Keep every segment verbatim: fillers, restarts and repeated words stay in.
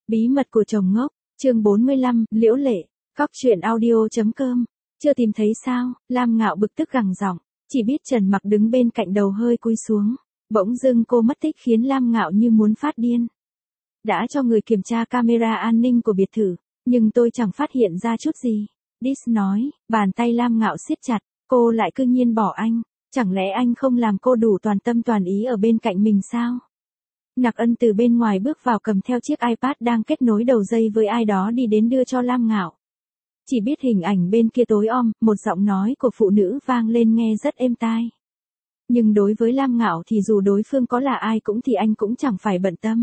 Bí mật của chồng ngốc, chương bốn mươi lăm, Liễu Lệ, cóc truyện audio chấm com. Chưa tìm thấy sao? Lam Ngạo bực tức gằn giọng, chỉ biết Trần Mặc đứng bên cạnh đầu hơi cúi xuống. Bỗng dưng cô mất tích khiến Lam Ngạo như muốn phát điên. Đã cho người kiểm tra camera an ninh của biệt thự, nhưng tôi chẳng phát hiện ra chút gì. Dis nói, bàn tay Lam Ngạo siết chặt, cô lại cứ nhiên bỏ anh. Chẳng lẽ anh không làm cô đủ toàn tâm toàn ý ở bên cạnh mình sao? Nặc Ân từ bên ngoài bước vào cầm theo chiếc iPad đang kết nối đầu dây với ai đó đi đến đưa cho Lam Ngạo. Chỉ biết hình ảnh bên kia tối om, một giọng nói của phụ nữ vang lên nghe rất êm tai. Nhưng đối với Lam Ngạo thì dù đối phương có là ai cũng thì anh cũng chẳng phải bận tâm.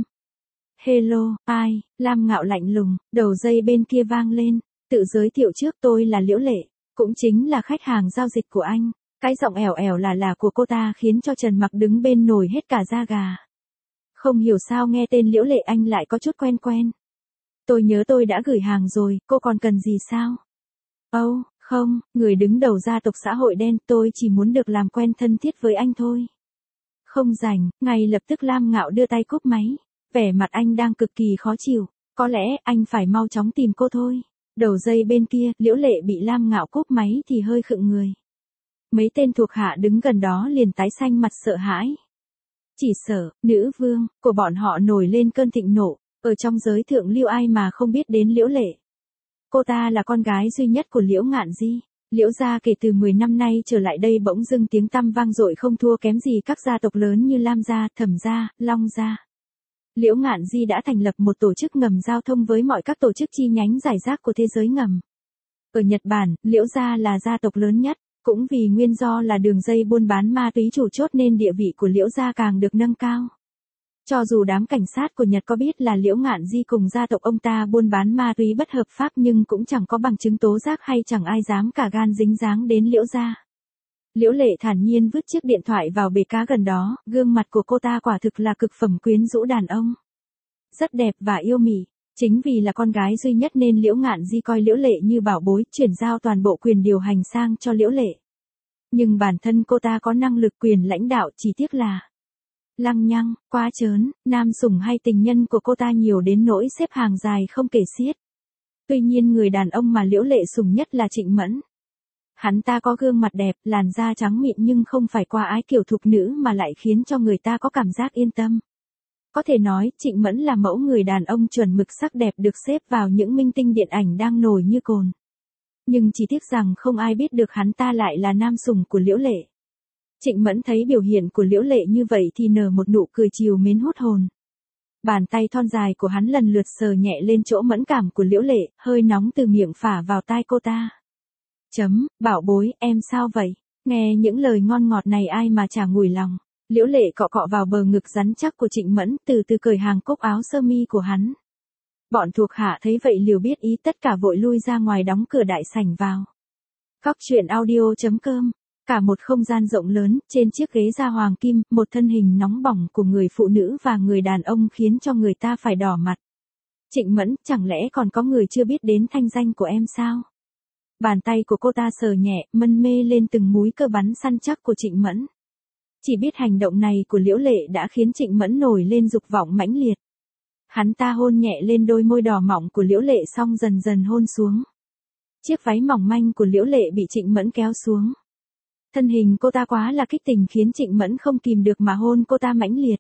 Hello, ai? Lam Ngạo lạnh lùng, đầu dây bên kia vang lên. Tự giới thiệu trước, tôi là Liễu Lệ, cũng chính là khách hàng giao dịch của anh. Cái giọng ẻo ẻo là là của cô ta khiến cho Trần Mặc đứng bên nổi hết cả da gà. Không hiểu sao nghe tên Liễu Lệ anh lại có chút quen quen. Tôi nhớ tôi đã gửi hàng rồi, cô còn cần gì sao? Âu, oh, không, người đứng đầu gia tộc xã hội đen, tôi chỉ muốn được làm quen thân thiết với anh thôi. Không rảnh, ngay lập tức Lam Ngạo đưa tay cúp máy. Vẻ mặt anh đang cực kỳ khó chịu, có lẽ anh phải mau chóng tìm cô thôi. Đầu dây bên kia, Liễu Lệ bị Lam Ngạo cúp máy thì hơi khựng người. Mấy tên thuộc hạ đứng gần đó liền tái xanh mặt sợ hãi. Chỉ sợ, nữ vương, của bọn họ nổi lên cơn thịnh nộ, ở trong giới thượng lưu ai mà không biết đến Liễu Lệ. Cô ta là con gái duy nhất của Liễu Ngạn Di. Liễu gia kể từ mười năm nay trở lại đây bỗng dưng tiếng tăm vang dội không thua kém gì các gia tộc lớn như Lam gia, Thẩm gia, Long gia. Liễu Ngạn Di đã thành lập một tổ chức ngầm giao thông với mọi các tổ chức chi nhánh giải rác của thế giới ngầm. Ở Nhật Bản, Liễu gia là gia tộc lớn nhất. Cũng vì nguyên do là đường dây buôn bán ma túy chủ chốt nên địa vị của Liễu gia càng được nâng cao. Cho dù đám cảnh sát của Nhật có biết là Liễu Ngạn Di cùng gia tộc ông ta buôn bán ma túy bất hợp pháp nhưng cũng chẳng có bằng chứng tố giác hay chẳng ai dám cả gan dính dáng đến Liễu gia. Liễu Lệ thản nhiên vứt chiếc điện thoại vào bể cá gần đó, gương mặt của cô ta quả thực là cực phẩm quyến rũ đàn ông. Rất đẹp và yêu mị. Chính vì là con gái duy nhất nên Liễu Ngạn Di coi Liễu Lệ như bảo bối, chuyển giao toàn bộ quyền điều hành sang cho Liễu Lệ. Nhưng bản thân cô ta có năng lực quyền lãnh đạo, chỉ tiếc là lăng nhăng, quá trớn, nam sủng hay tình nhân của cô ta nhiều đến nỗi xếp hàng dài không kể xiết. Tuy nhiên người đàn ông mà Liễu Lệ sủng nhất là Trịnh Mẫn. Hắn ta có gương mặt đẹp, làn da trắng mịn nhưng không phải qua ái kiểu thục nữ mà lại khiến cho người ta có cảm giác yên tâm. Có thể nói, Trịnh Mẫn là mẫu người đàn ông chuẩn mực sắc đẹp được xếp vào những minh tinh điện ảnh đang nổi như cồn. Nhưng chỉ tiếc rằng không ai biết được hắn ta lại là nam sủng của Liễu Lệ. Trịnh Mẫn thấy biểu hiện của Liễu Lệ như vậy thì nở một nụ cười trìu mến hút hồn. Bàn tay thon dài của hắn lần lượt sờ nhẹ lên chỗ mẫn cảm của Liễu Lệ, hơi nóng từ miệng phả vào tai cô ta. Chấm, bảo bối, em sao vậy? Nghe những lời ngon ngọt này ai mà chả nguội lòng. Liễu Lệ cọ cọ vào bờ ngực rắn chắc của Trịnh Mẫn, từ từ cởi hàng cúc áo sơ mi của hắn. Bọn thuộc hạ thấy vậy liều biết ý tất cả vội lui ra ngoài đóng cửa đại sảnh vào. Cóc truyện audio chấm com. Cả một không gian rộng lớn, trên chiếc ghế da hoàng kim, một thân hình nóng bỏng của người phụ nữ và người đàn ông khiến cho người ta phải đỏ mặt. Trịnh Mẫn, chẳng lẽ còn có người chưa biết đến thanh danh của em sao? Bàn tay của cô ta sờ nhẹ, mân mê lên từng múi cơ bắn săn chắc của Trịnh Mẫn. Chỉ biết hành động này của Liễu Lệ đã khiến Trịnh Mẫn nổi lên dục vọng mãnh liệt. Hắn ta hôn nhẹ lên đôi môi đỏ mọng của Liễu Lệ xong dần dần hôn xuống. Chiếc váy mỏng manh của Liễu Lệ bị Trịnh Mẫn kéo xuống. Thân hình cô ta quá là kích tình khiến Trịnh Mẫn không kìm được mà hôn cô ta mãnh liệt.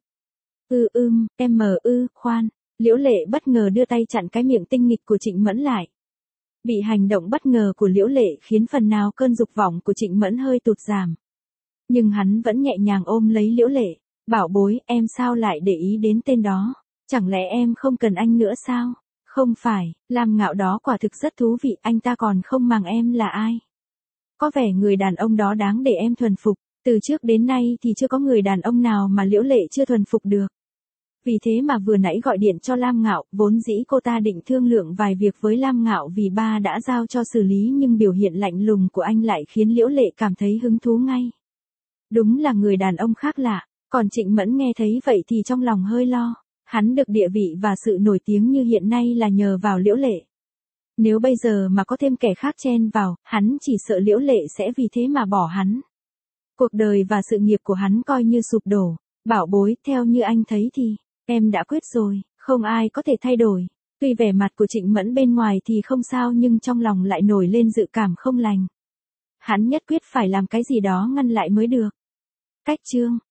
Ư ưm, em mờ ư, khoan. Liễu Lệ bất ngờ đưa tay chặn cái miệng tinh nghịch của Trịnh Mẫn lại. Bị hành động bất ngờ của Liễu Lệ khiến phần nào cơn dục vọng của Trịnh Mẫn hơi tụt giảm. Nhưng hắn vẫn nhẹ nhàng ôm lấy Liễu Lệ. Bảo bối, em sao lại để ý đến tên đó? Chẳng lẽ em không cần anh nữa sao? Không phải, Lam Ngạo đó quả thực rất thú vị, anh ta còn không màng em là ai. Có vẻ người đàn ông đó đáng để em thuần phục, từ trước đến nay thì chưa có người đàn ông nào mà Liễu Lệ chưa thuần phục được. Vì thế mà vừa nãy gọi điện cho Lam Ngạo, vốn dĩ cô ta định thương lượng vài việc với Lam Ngạo vì ba đã giao cho xử lý nhưng biểu hiện lạnh lùng của anh lại khiến Liễu Lệ cảm thấy hứng thú ngay. Đúng là người đàn ông khác lạ, còn Trịnh Mẫn nghe thấy vậy thì trong lòng hơi lo. Hắn được địa vị và sự nổi tiếng như hiện nay là nhờ vào Liễu Lệ. Nếu bây giờ mà có thêm kẻ khác chen vào, hắn chỉ sợ Liễu Lệ sẽ vì thế mà bỏ hắn. Cuộc đời và sự nghiệp của hắn coi như sụp đổ. Bảo bối, theo như anh thấy thì, em đã quyết rồi, không ai có thể thay đổi. Tuy vẻ mặt của Trịnh Mẫn bên ngoài thì không sao nhưng trong lòng lại nổi lên dự cảm không lành. Hắn nhất quyết phải làm cái gì đó ngăn lại mới được. Cách chương